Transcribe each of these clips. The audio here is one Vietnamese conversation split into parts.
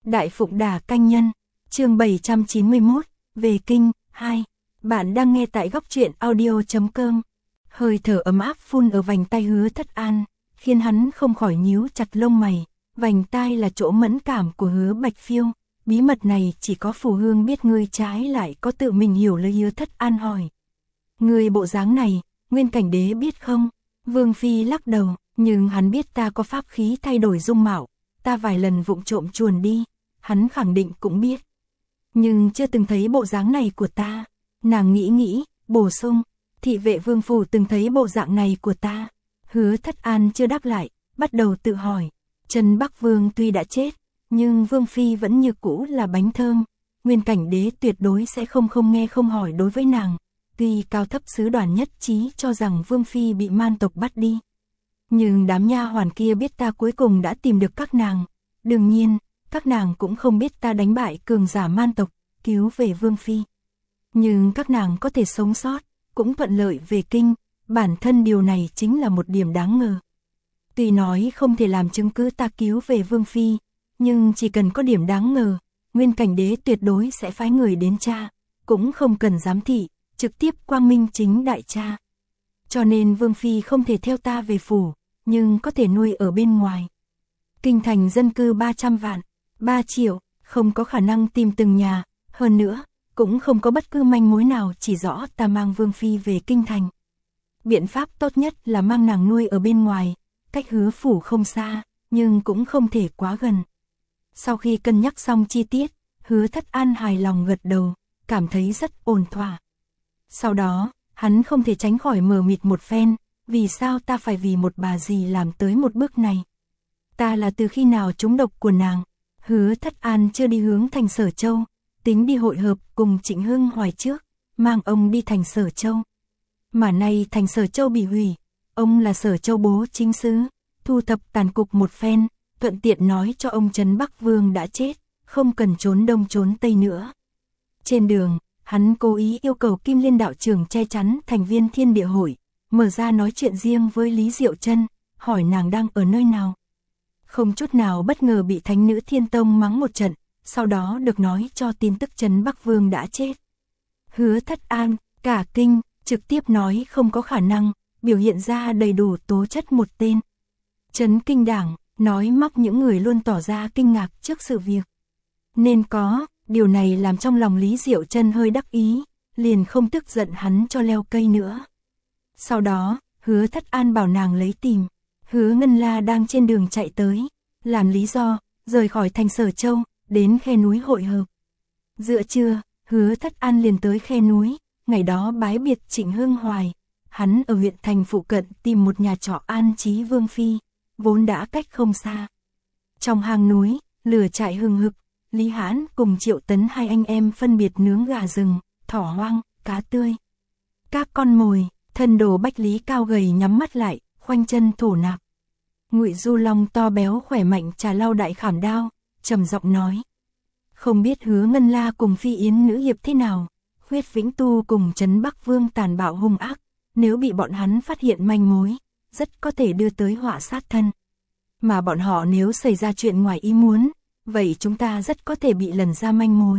Đại Phụng Đà Canh Nhân, chương 791, về kinh, 2. Bạn đang nghe tại góc truyện audio.com. Hơi thở ấm áp phun ở vành tai Hứa Thất An, khiến hắn không khỏi nhíu chặt lông mày. Vành tai là chỗ mẫn cảm của Hứa Bạch Phiêu, bí mật này chỉ có Phù Hương biết, ngươi trái lại có tự mình hiểu lời. Hứa Thất An hỏi. Ngươi bộ dáng này, Nguyên Cảnh Đế biết không? Vương Phi lắc đầu, nhưng hắn biết ta có pháp khí thay đổi dung mạo, ta vài lần vụng trộm chuồn đi, hắn khẳng định cũng biết. Nhưng chưa từng thấy bộ dáng này của ta. Nàng nghĩ nghĩ, bổ sung, thị vệ Vương phủ từng thấy bộ dạng này của ta. Hứa Thất An chưa đáp lại, bắt đầu tự hỏi. Trần Bắc Vương tuy đã chết, nhưng Vương Phi vẫn như cũ là bánh thơm. Nguyên Cảnh Đế tuyệt đối sẽ không nghe không hỏi đối với nàng. Tuy cao thấp sứ đoàn nhất trí cho rằng Vương Phi bị man tộc bắt đi, nhưng đám nha hoàn kia biết ta cuối cùng đã tìm được các nàng. Đương nhiên, các nàng cũng không biết ta đánh bại cường giả man tộc, cứu về Vương Phi. Nhưng các nàng có thể sống sót, cũng thuận lợi về kinh, bản thân điều này chính là một điểm đáng ngờ. Tuy nói không thể làm chứng cứ ta cứu về Vương Phi, nhưng chỉ cần có điểm đáng ngờ, Nguyên Cảnh Đế tuyệt đối sẽ phái người đến tra, cũng không cần giám thị, trực tiếp quang minh chính đại tra. Cho nên Vương Phi không thể theo ta về phủ, nhưng có thể nuôi ở bên ngoài. Kinh thành dân cư 300 vạn, 3 triệu, không có khả năng tìm từng nhà, hơn nữa, cũng không có bất cứ manh mối nào chỉ rõ ta mang Vương Phi về kinh thành. Biện pháp tốt nhất là mang nàng nuôi ở bên ngoài, cách Hứa phủ không xa, nhưng cũng không thể quá gần. Sau khi cân nhắc xong chi tiết, Hứa Thất An hài lòng gật đầu, cảm thấy rất ổn thỏa. Sau đó, hắn không thể tránh khỏi mờ mịt một phen, vì sao ta phải vì một bà dì làm tới một bước này? Ta là từ khi nào trúng độc của nàng? Hứa Thất An chưa đi hướng thành Sở Châu, tính đi hội hợp cùng Trịnh Hưng Hoài trước, mang ông đi thành Sở Châu. Mà nay thành Sở Châu bị hủy, ông là Sở Châu bố chính sứ, thu thập tàn cục một phen, thuận tiện nói cho ông Trấn Bắc Vương đã chết, không cần trốn đông trốn tây nữa. Trên đường, hắn cố ý yêu cầu Kim Liên đạo trưởng che chắn thành viên Thiên Địa Hội, mở ra nói chuyện riêng với Lý Diệu Trân, hỏi nàng đang ở nơi nào. Không chút nào bất ngờ bị thánh nữ Thiên Tông mắng một trận, sau đó được nói cho tin tức Trấn Bắc Vương đã chết. Hứa Thất An, cả kinh, trực tiếp nói không có khả năng, biểu hiện ra đầy đủ tố chất một tên. Trấn Kinh Đảng, nói móc những người luôn tỏ ra kinh ngạc trước sự việc. Nên có, điều này làm trong lòng Lý Diệu Trân hơi đắc ý, liền không tức giận hắn cho leo cây nữa. Sau đó, Hứa Thất An bảo nàng lấy tìm. Hứa Ngân La đang trên đường chạy tới, làm lý do, rời khỏi thành Sở Châu, đến khe núi hội hợp. Giữa trưa, Hứa Thất An liền tới khe núi, ngày đó bái biệt Trịnh Hưng Hoài. Hắn ở huyện thành phụ cận tìm một nhà trọ an trí Vương Phi, vốn đã cách không xa. Trong hang núi, lửa chạy hừng hực, Lý Hãn cùng Triệu Tấn hai anh em phân biệt nướng gà rừng, thỏ hoang, cá tươi. Các con mồi, thân đồ Bách Lý cao gầy nhắm mắt lại, khoanh chân thổ nạp. Ngụy Du Long to béo khỏe mạnh trà lau đại khảm đao, trầm giọng nói. Không biết Hứa Ngân La cùng Phi Yến nữ hiệp thế nào, Khuyết Vĩnh Tu cùng Trấn Bắc Vương tàn bạo hung ác, nếu bị bọn hắn phát hiện manh mối, rất có thể đưa tới họa sát thân. Mà bọn họ nếu xảy ra chuyện ngoài ý muốn, vậy chúng ta rất có thể bị lần ra manh mối.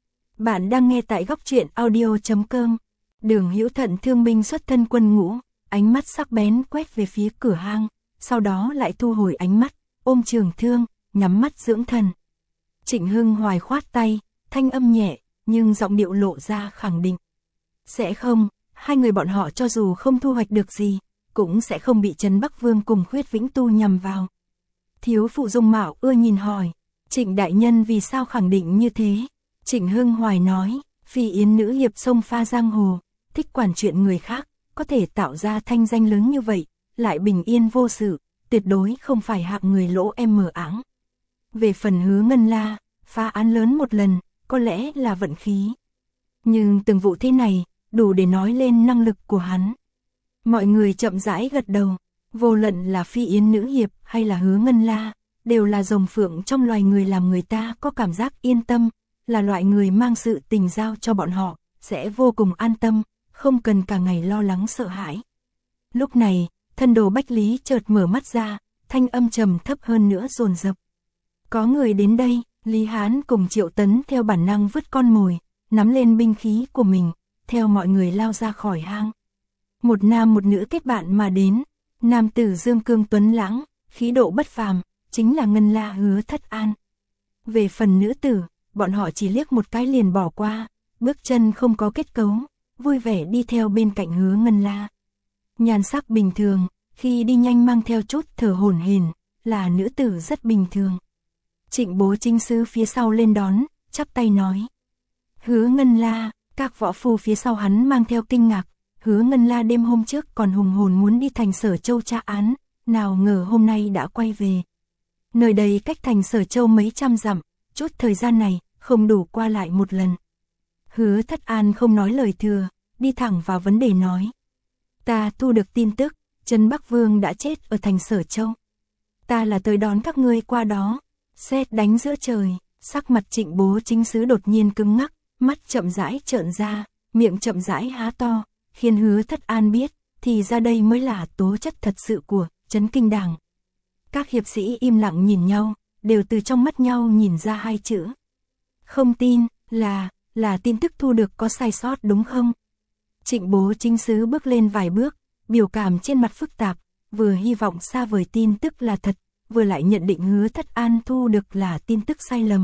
Bạn đang nghe tại góc truyện audio.com. Đường Hữu Thận thương binh xuất thân quân ngũ, ánh mắt sắc bén quét về phía cửa hang, sau đó lại thu hồi ánh mắt, ôm trường thương, nhắm mắt dưỡng thần. Trịnh Hưng Hoài khoát tay, thanh âm nhẹ, nhưng giọng điệu lộ ra khẳng định. Sẽ không, hai người bọn họ cho dù không thu hoạch được gì, cũng sẽ không bị Trấn Bắc Vương cùng Khuyết Vĩnh Tu nhằm vào. Thiếu phụ dung mạo ưa nhìn hỏi, Trịnh đại nhân vì sao khẳng định như thế? Trịnh Hưng Hoài nói, Phi Yến nữ hiệp sông pha giang hồ, thích quản chuyện người khác, có thể tạo ra thanh danh lớn như vậy, lại bình yên vô sự, tuyệt đối không phải hạng người lỗ em mờ áng. Về phần Hứa Ngân La, phá án lớn một lần, có lẽ là vận khí. Nhưng từng vụ thế này, đủ để nói lên năng lực của hắn. Mọi người chậm rãi gật đầu, vô luận là Phi Yến nữ hiệp hay là Hứa Ngân La, đều là rồng phượng trong loài người làm người ta có cảm giác yên tâm, là loại người mang sự tình giao cho bọn họ, sẽ vô cùng an tâm, không cần cả ngày lo lắng sợ hãi. Lúc này, thân đồ Bách Lý chợt mở mắt ra, thanh âm trầm thấp hơn nữa dồn dập. Có người đến đây, Lý Hán cùng Triệu Tấn theo bản năng vứt con mồi, nắm lên binh khí của mình, theo mọi người lao ra khỏi hang. Một nam một nữ kết bạn mà đến, nam tử dương cương tuấn lãng, khí độ bất phàm, chính là Ngân La Hứa Thất An. Về phần nữ tử, bọn họ chỉ liếc một cái liền bỏ qua, bước chân không có kết cấu, vui vẻ đi theo bên cạnh Hứa Ngân La. Nhan sắc bình thường, khi đi nhanh mang theo chút thở hổn hển, là nữ tử rất bình thường. Trịnh Bố Chính Sứ phía sau lên đón, chắp tay nói: Hứa Ngân La. Các võ phu phía sau hắn mang theo kinh ngạc, Hứa Ngân La đêm hôm trước còn hùng hồn muốn đi thành Sở Châu tra án, nào ngờ hôm nay đã quay về. Nơi đây cách thành Sở Châu mấy trăm dặm, chút thời gian này không đủ qua lại một lần. Hứa Thất An không nói lời thừa, đi thẳng vào vấn đề nói: Ta thu được tin tức, Trấn Bắc Vương đã chết ở thành Sở Châu. Ta là tới đón các ngươi qua đó. Sét đánh giữa trời, sắc mặt Trịnh Bố Chính Sứ đột nhiên cứng ngắc, mắt chậm rãi trợn ra, miệng chậm rãi há to, khiến Hứa Thất An biết, thì ra đây mới là tố chất thật sự của Trấn Kinh Đảng. Các hiệp sĩ im lặng nhìn nhau, đều từ trong mắt nhau nhìn ra hai chữ. Không tin, là tin tức thu được có sai sót đúng không? Trịnh Bố Chính Sứ bước lên vài bước, biểu cảm trên mặt phức tạp, vừa hy vọng xa vời tin tức là thật, vừa lại nhận định Hứa Thất An thu được là tin tức sai lầm.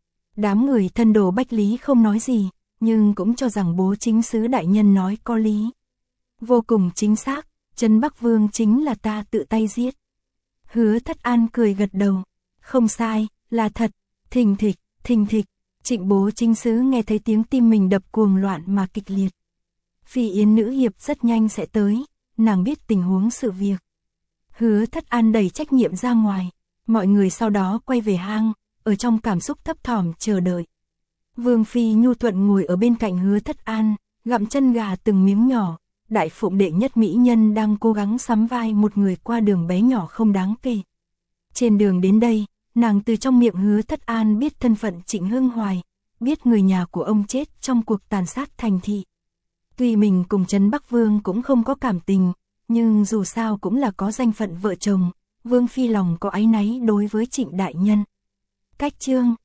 Đám người thân đồ Bách Lý không nói gì, nhưng cũng cho rằng Bố Chính Sứ đại nhân nói có lý. Vô cùng chính xác, Trấn Bắc Vương chính là ta tự tay giết. Hứa Thất An cười gật đầu. Không sai, là thật. Thình thịch. Trịnh Bố Chính Sứ nghe thấy tiếng tim mình đập cuồng loạn mà kịch liệt. Phi Yến nữ hiệp rất nhanh sẽ tới, nàng biết tình huống sự việc. Hứa Thất An đẩy trách nhiệm ra ngoài, mọi người sau đó quay về hang, ở trong cảm xúc thấp thỏm chờ đợi. Vương Phi nhu thuận ngồi ở bên cạnh Hứa Thất An, gặm chân gà từng miếng nhỏ, đại phụng đệ nhất mỹ nhân đang cố gắng sắm vai một người qua đường bé nhỏ không đáng kể. Trên đường đến đây, nàng từ trong miệng Hứa Thất An biết thân phận Trịnh Hưng Hoài, biết người nhà của ông chết trong cuộc tàn sát thành thị. Tuy mình cùng Trấn Bắc Vương cũng không có cảm tình, nhưng dù sao cũng là có danh phận vợ chồng, Vương Phi lòng có áy náy đối với Trịnh đại nhân. Cách chương